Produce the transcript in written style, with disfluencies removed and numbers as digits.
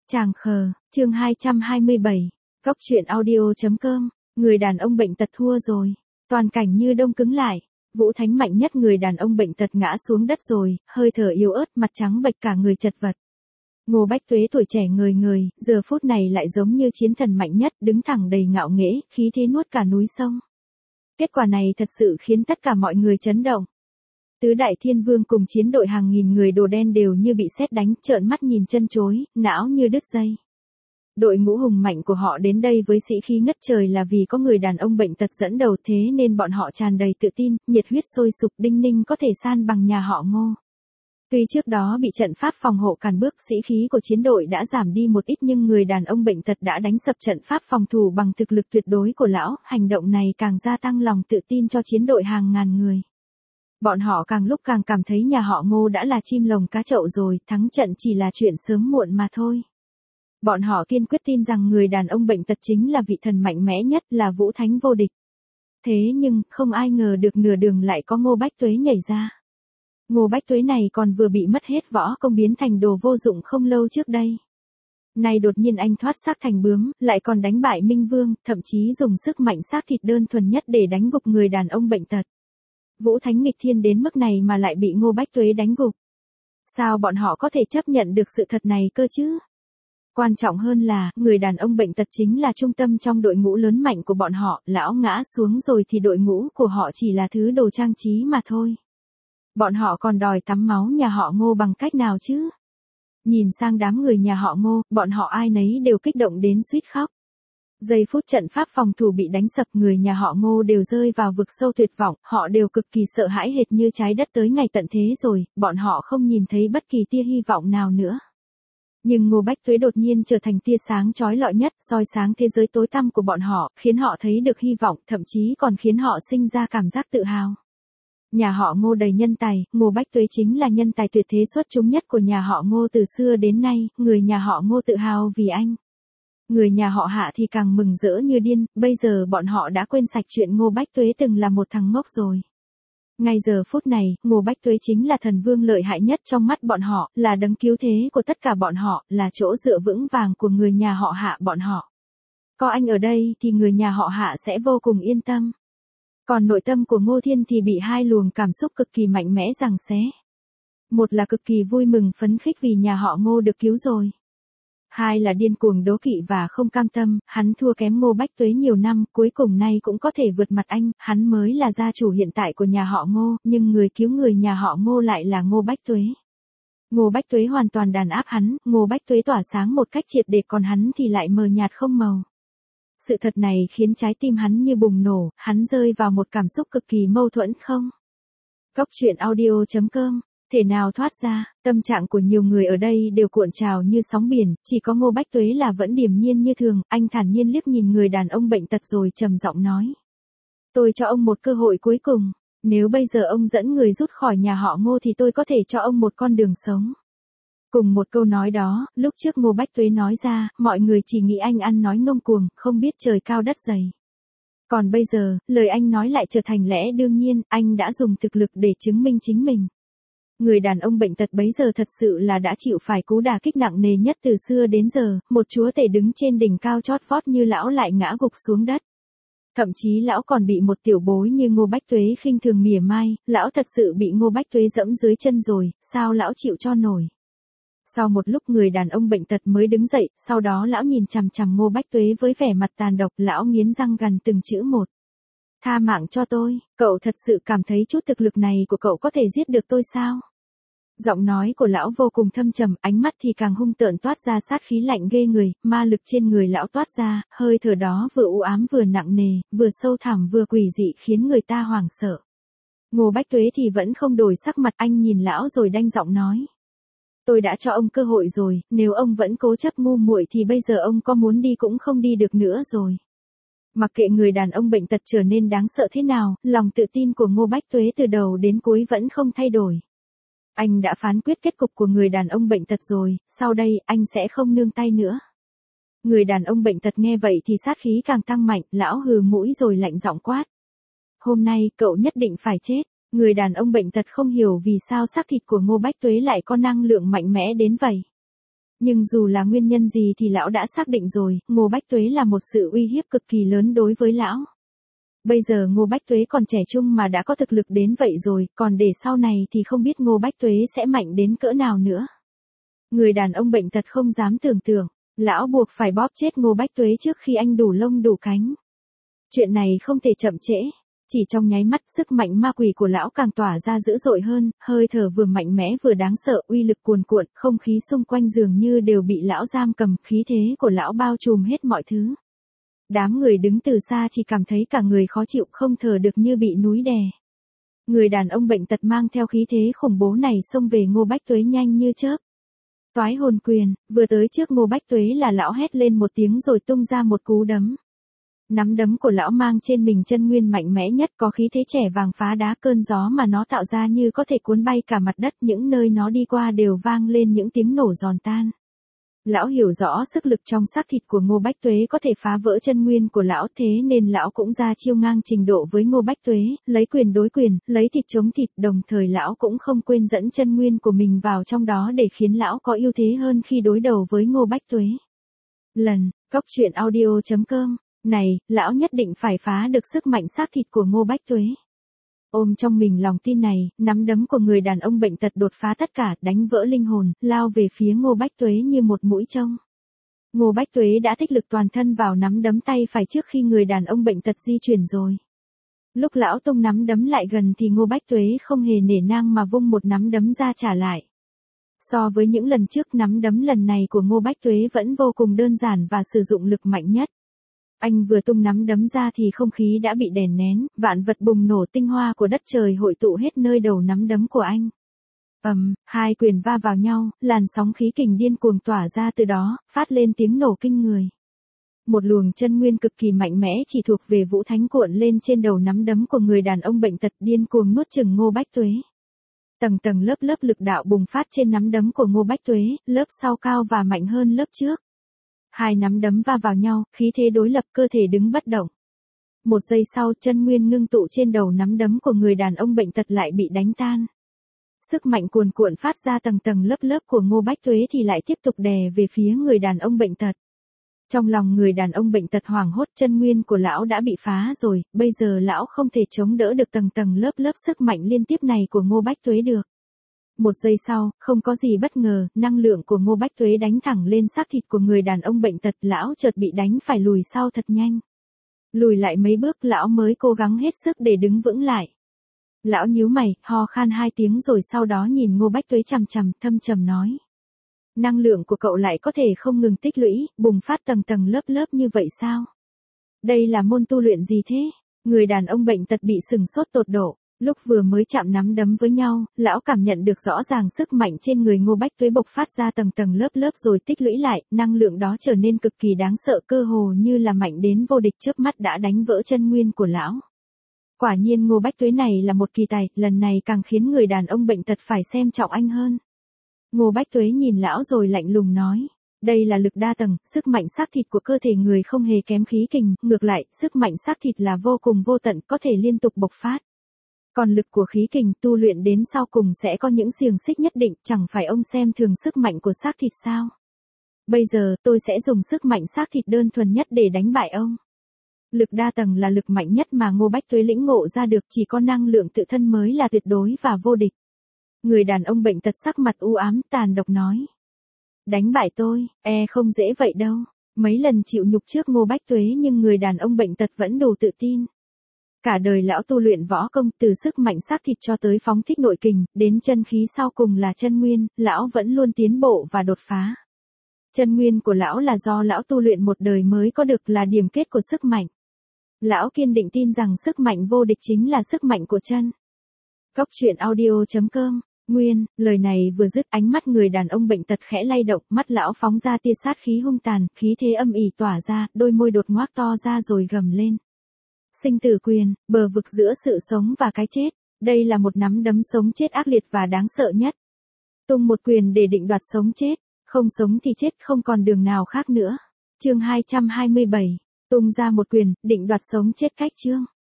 Tràng khờ, chương 227, Góc truyện audio.com, người đàn ông bệnh tật thua rồi. Toàn cảnh như đông cứng lại, Vũ Thánh mạnh nhất người đàn ông bệnh tật ngã xuống đất rồi, hơi thở yếu ớt, mặt trắng bệch cả người chật vật. Ngô Bách Tuế tuổi trẻ ngời ngời, giờ phút này lại giống như chiến thần mạnh nhất, đứng thẳng đầy ngạo nghễ, khí thế nuốt cả núi sông. Kết quả này thật sự khiến tất cả mọi người chấn động. Tứ đại thiên vương cùng chiến đội hàng nghìn người đồ đen đều như bị sét đánh, trợn mắt nhìn chân chối, não như đứt dây. Đội ngũ hùng mạnh của họ đến đây với sĩ khí ngất trời là vì có người đàn ông bệnh tật dẫn đầu, thế nên bọn họ tràn đầy tự tin, nhiệt huyết sôi sục. Đinh Ninh có thể san bằng nhà họ Ngô. Tuy trước đó bị trận pháp phòng hộ cản bước, sĩ khí của chiến đội đã giảm đi một ít, nhưng người đàn ông bệnh tật đã đánh sập trận pháp phòng thủ bằng thực lực tuyệt đối của lão. Hành động này càng gia tăng lòng tự tin cho chiến đội hàng ngàn người. Bọn họ càng lúc càng cảm thấy nhà họ Ngô đã là chim lồng cá chậu rồi, thắng trận chỉ là chuyện sớm muộn mà thôi. Bọn họ kiên quyết tin rằng người đàn ông bệnh tật chính là vị thần mạnh mẽ nhất, là Vũ Thánh vô địch. Thế nhưng, không ai ngờ được nửa đường lại có Ngô Bách Tuế nhảy ra. Ngô Bách Tuế này còn vừa bị mất hết võ công biến thành đồ vô dụng không lâu trước đây. Nay đột nhiên anh thoát xác thành bướm, lại còn đánh bại Minh Vương, thậm chí dùng sức mạnh xác thịt đơn thuần nhất để đánh gục người đàn ông bệnh tật. Vũ Thánh nghịch thiên đến mức này mà lại bị Ngô Bách Tuế đánh gục. Sao bọn họ có thể chấp nhận được sự thật này cơ chứ? Quan trọng hơn là, người đàn ông bệnh tật chính là trung tâm trong đội ngũ lớn mạnh của bọn họ, lão ngã xuống rồi thì đội ngũ của họ chỉ là thứ đồ trang trí mà thôi. Bọn họ còn đòi tắm máu nhà họ Ngô bằng cách nào chứ? Nhìn sang đám người nhà họ Ngô, bọn họ ai nấy đều kích động đến suýt khóc. Giây phút trận pháp phòng thủ bị đánh sập, người nhà họ Ngô đều rơi vào vực sâu tuyệt vọng, họ đều cực kỳ sợ hãi hệt như trái đất tới ngày tận thế rồi, bọn họ không nhìn thấy bất kỳ tia hy vọng nào nữa. Nhưng Ngô Bách Tuế đột nhiên trở thành tia sáng chói lọi nhất, soi sáng thế giới tối tăm của bọn họ, khiến họ thấy được hy vọng, thậm chí còn khiến họ sinh ra cảm giác tự hào. Nhà họ Ngô đầy nhân tài, Ngô Bách Tuế chính là nhân tài tuyệt thế xuất chúng nhất của nhà họ Ngô từ xưa đến nay, người nhà họ Ngô tự hào vì anh. Người nhà họ Hạ thì càng mừng rỡ như điên, bây giờ bọn họ đã quên sạch chuyện Ngô Bách Tuế từng là một thằng ngốc rồi. Ngay giờ phút này, Ngô Bách Tuế chính là thần vương lợi hại nhất trong mắt bọn họ, là đấng cứu thế của tất cả bọn họ, là chỗ dựa vững vàng của người nhà họ Hạ bọn họ. Có anh ở đây thì người nhà họ Hạ sẽ vô cùng yên tâm. Còn nội tâm của Ngô Thiên thì bị hai luồng cảm xúc cực kỳ mạnh mẽ giằng xé. Một là cực kỳ vui mừng phấn khích vì nhà họ Ngô được cứu rồi. Hai là điên cuồng đố kỵ và không cam tâm, hắn thua kém Ngô Bách Tuế nhiều năm, cuối cùng nay cũng có thể vượt mặt anh, hắn mới là gia chủ hiện tại của nhà họ Ngô, nhưng người cứu người nhà họ Ngô lại là Ngô Bách Tuế. Ngô Bách Tuế hoàn toàn đàn áp hắn, Ngô Bách Tuế tỏa sáng một cách triệt để, còn hắn thì lại mờ nhạt không màu. Sự thật này khiến trái tim hắn như bùng nổ, hắn rơi vào một cảm xúc cực kỳ mâu thuẫn không. Góc truyện audio.com, thể nào thoát ra, tâm trạng của nhiều người ở đây đều cuộn trào như sóng biển, chỉ có Ngô Bách Tuế là vẫn điềm nhiên như thường, anh thản nhiên liếc nhìn người đàn ông bệnh tật rồi trầm giọng nói. Tôi cho ông một cơ hội cuối cùng, nếu bây giờ ông dẫn người rút khỏi nhà họ Ngô thì tôi có thể cho ông một con đường sống. Cùng một câu nói đó, lúc trước Ngô Bách Tuế nói ra, mọi người chỉ nghĩ anh ăn nói ngông cuồng, không biết trời cao đất dày. Còn bây giờ, lời anh nói lại trở thành lẽ đương nhiên, anh đã dùng thực lực để chứng minh chính mình. Người đàn ông bệnh tật bấy giờ thật sự là đã chịu phải cú đả kích nặng nề nhất từ xưa đến giờ, một chúa tể đứng trên đỉnh cao chót vót như lão lại ngã gục xuống đất. Thậm chí lão còn bị một tiểu bối như Ngô Bách Tuế khinh thường mỉa mai, lão thật sự bị Ngô Bách Tuế dẫm dưới chân rồi, sao lão chịu cho nổi. Sau một lúc người đàn ông bệnh tật mới đứng dậy, sau đó lão nhìn chằm chằm Ngô Bách Tuế với vẻ mặt tàn độc, lão nghiến răng gằn từng chữ một. Tha mạng cho tôi, cậu thật sự cảm thấy chút thực lực này của cậu có thể giết được tôi sao? Giọng nói của lão vô cùng thâm trầm, ánh mắt thì càng hung tợn, toát ra sát khí lạnh ghê người, ma lực trên người lão toát ra, hơi thở đó vừa u ám vừa nặng nề, vừa sâu thẳm vừa quỷ dị khiến người ta hoảng sợ. Ngô Bách Tuế thì vẫn không đổi sắc mặt, anh nhìn lão rồi đanh giọng nói. Tôi đã cho ông cơ hội rồi, nếu ông vẫn cố chấp ngu muội thì bây giờ ông có muốn đi cũng không đi được nữa rồi. Mặc kệ người đàn ông bệnh tật trở nên đáng sợ thế nào, lòng tự tin của Ngô Bách Tuế từ đầu đến cuối vẫn không thay đổi. Anh đã phán quyết kết cục của người đàn ông bệnh tật rồi, sau đây, anh sẽ không nương tay nữa. Người đàn ông bệnh tật nghe vậy thì sát khí càng tăng mạnh, lão hừ mũi rồi lạnh giọng quát. Hôm nay, cậu nhất định phải chết. Người đàn ông bệnh tật không hiểu vì sao xác thịt của Ngô Bách Tuế lại có năng lượng mạnh mẽ đến vậy. Nhưng dù là nguyên nhân gì thì lão đã xác định rồi, Ngô Bách Tuế là một sự uy hiếp cực kỳ lớn đối với lão. Bây giờ Ngô Bách Tuế còn trẻ trung mà đã có thực lực đến vậy rồi, còn để sau này thì không biết Ngô Bách Tuế sẽ mạnh đến cỡ nào nữa. Người đàn ông bệnh tật không dám tưởng tượng, lão buộc phải bóp chết Ngô Bách Tuế trước khi anh đủ lông đủ cánh. Chuyện này không thể chậm trễ. Chỉ trong nháy mắt sức mạnh ma quỷ của lão càng tỏa ra dữ dội hơn, hơi thở vừa mạnh mẽ vừa đáng sợ, uy lực cuồn cuộn, không khí xung quanh dường như đều bị lão giam cầm, khí thế của lão bao trùm hết mọi thứ. Đám người đứng từ xa chỉ cảm thấy cả người khó chịu, không thở được như bị núi đè. Người đàn ông bệnh tật mang theo khí thế khủng bố này xông về Ngô Bách Tuế nhanh như chớp. Toái hồn quyền, vừa tới trước Ngô Bách Tuế là lão hét lên một tiếng rồi tung ra một cú đấm. Nắm đấm của lão mang trên mình chân nguyên mạnh mẽ nhất, có khí thế trẻ vàng phá đá, cơn gió mà nó tạo ra như có thể cuốn bay cả mặt đất, những nơi nó đi qua đều vang lên những tiếng nổ giòn tan. Lão hiểu rõ sức lực trong xác thịt của Ngô Bách Tuế có thể phá vỡ chân nguyên của lão, thế nên lão cũng ra chiêu ngang trình độ với Ngô Bách Tuế, lấy quyền đối quyền, lấy thịt chống thịt, đồng thời lão cũng không quên dẫn chân nguyên của mình vào trong đó để khiến lão có ưu thế hơn khi đối đầu với Ngô Bách Tuế. Cóc truyện audio.com. Này, lão nhất định phải phá được sức mạnh xác thịt của Ngô Bách Tuế. Ôm trong mình lòng tin này, nắm đấm của người đàn ông bệnh tật đột phá tất cả, đánh vỡ linh hồn, lao về phía Ngô Bách Tuế như một mũi trông. Ngô Bách Tuế đã tích lực toàn thân vào nắm đấm tay phải trước khi người đàn ông bệnh tật di chuyển rồi. Lúc lão tung nắm đấm lại gần thì Ngô Bách Tuế không hề nể nang mà vung một nắm đấm ra trả lại. So với những lần trước, nắm đấm lần này của Ngô Bách Tuế vẫn vô cùng đơn giản và sử dụng lực mạnh nhất. Anh vừa tung nắm đấm ra thì không khí đã bị đè nén, vạn vật bùng nổ, tinh hoa của đất trời hội tụ hết nơi đầu nắm đấm của anh. Hai quyền va vào nhau, làn sóng khí kình điên cuồng tỏa ra từ đó, phát lên tiếng nổ kinh người. Một luồng chân nguyên cực kỳ mạnh mẽ chỉ thuộc về Vũ Thánh cuộn lên trên đầu nắm đấm của người đàn ông bệnh tật, điên cuồng nuốt chửng Ngô Bách Tuế. Tầng tầng lớp lớp lực đạo bùng phát trên nắm đấm của Ngô Bách Tuế, lớp sau cao và mạnh hơn lớp trước. Hai nắm đấm va vào nhau, khí thế đối lập, cơ thể đứng bất động. Một giây sau, chân nguyên ngưng tụ trên đầu nắm đấm của người đàn ông bệnh tật lại bị đánh tan. Sức mạnh cuồn cuộn phát ra tầng tầng lớp lớp của Ngô Bách Tuế thì lại tiếp tục đè về phía người đàn ông bệnh tật. Trong lòng người đàn ông bệnh tật hoảng hốt, chân nguyên của lão đã bị phá rồi, bây giờ lão không thể chống đỡ được tầng tầng lớp lớp sức mạnh liên tiếp này của Ngô Bách Tuế được. Một giây sau, không có gì bất ngờ, năng lượng của Ngô Bách Tuế đánh thẳng lên xác thịt của người đàn ông bệnh tật, lão chợt bị đánh phải lùi sau thật nhanh. Lùi lại mấy bước lão mới cố gắng hết sức để đứng vững lại. Lão nhíu mày, ho khan hai tiếng rồi sau đó nhìn Ngô Bách Tuế chằm chằm, thâm trầm nói. Năng lượng của cậu lại có thể không ngừng tích lũy, bùng phát tầng tầng lớp lớp như vậy sao? Đây là môn tu luyện gì thế? Người đàn ông bệnh tật bị sừng sốt tột độ. Lúc vừa mới chạm nắm đấm với nhau, lão cảm nhận được rõ ràng sức mạnh trên người Ngô Bách Tuế bộc phát ra tầng tầng lớp lớp rồi tích lũy lại, năng lượng đó trở nên cực kỳ đáng sợ, cơ hồ như là mạnh đến vô địch, chớp mắt đã đánh vỡ chân nguyên của lão. Quả nhiên Ngô Bách Tuế này là một kỳ tài, lần này càng khiến người đàn ông bệnh tật phải xem trọng anh hơn. Ngô Bách Tuế nhìn lão rồi lạnh lùng nói. Đây là lực đa tầng, sức mạnh xác thịt của cơ thể người không hề kém khí kình, ngược lại, sức mạnh xác thịt là vô cùng vô tận, có thể liên tục bộc phát. Còn lực của khí kình tu luyện đến sau cùng sẽ có những xiềng xích nhất định, chẳng phải ông xem thường sức mạnh của xác thịt sao? Bây giờ tôi sẽ dùng sức mạnh xác thịt đơn thuần nhất để đánh bại ông. Lực đa tầng là lực mạnh nhất mà Ngô Bách Tuế lĩnh ngộ ra được, chỉ có năng lượng tự thân mới là tuyệt đối và vô địch. Người đàn ông bệnh tật sắc mặt u ám, tàn độc nói. Đánh bại tôi, không dễ vậy đâu. Mấy lần chịu nhục trước Ngô Bách Tuế nhưng người đàn ông bệnh tật vẫn đủ tự tin. Cả đời lão tu luyện võ công, từ sức mạnh xác thịt cho tới phóng thích nội kình, đến chân khí sau cùng là chân nguyên, lão vẫn luôn tiến bộ và đột phá. Chân nguyên của lão là do lão tu luyện một đời mới có được, là điểm kết của sức mạnh. Lão kiên định tin rằng sức mạnh vô địch chính là sức mạnh của chân. Cóc truyện audio.com. Nguyên, lời này vừa dứt, ánh mắt người đàn ông bệnh tật khẽ lay động, mắt lão phóng ra tia sát khí hung tàn, khí thế âm ỉ tỏa ra, đôi môi đột ngoác to ra rồi gầm lên. Sinh tử quyền, bờ vực giữa sự sống và cái chết. Đây là một nắm đấm sống chết ác liệt và đáng sợ nhất. Tung một quyền để định đoạt sống chết, không sống thì chết, không còn đường nào khác nữa. Chương 227, tung ra một quyền, định đoạt sống chết. Cách chương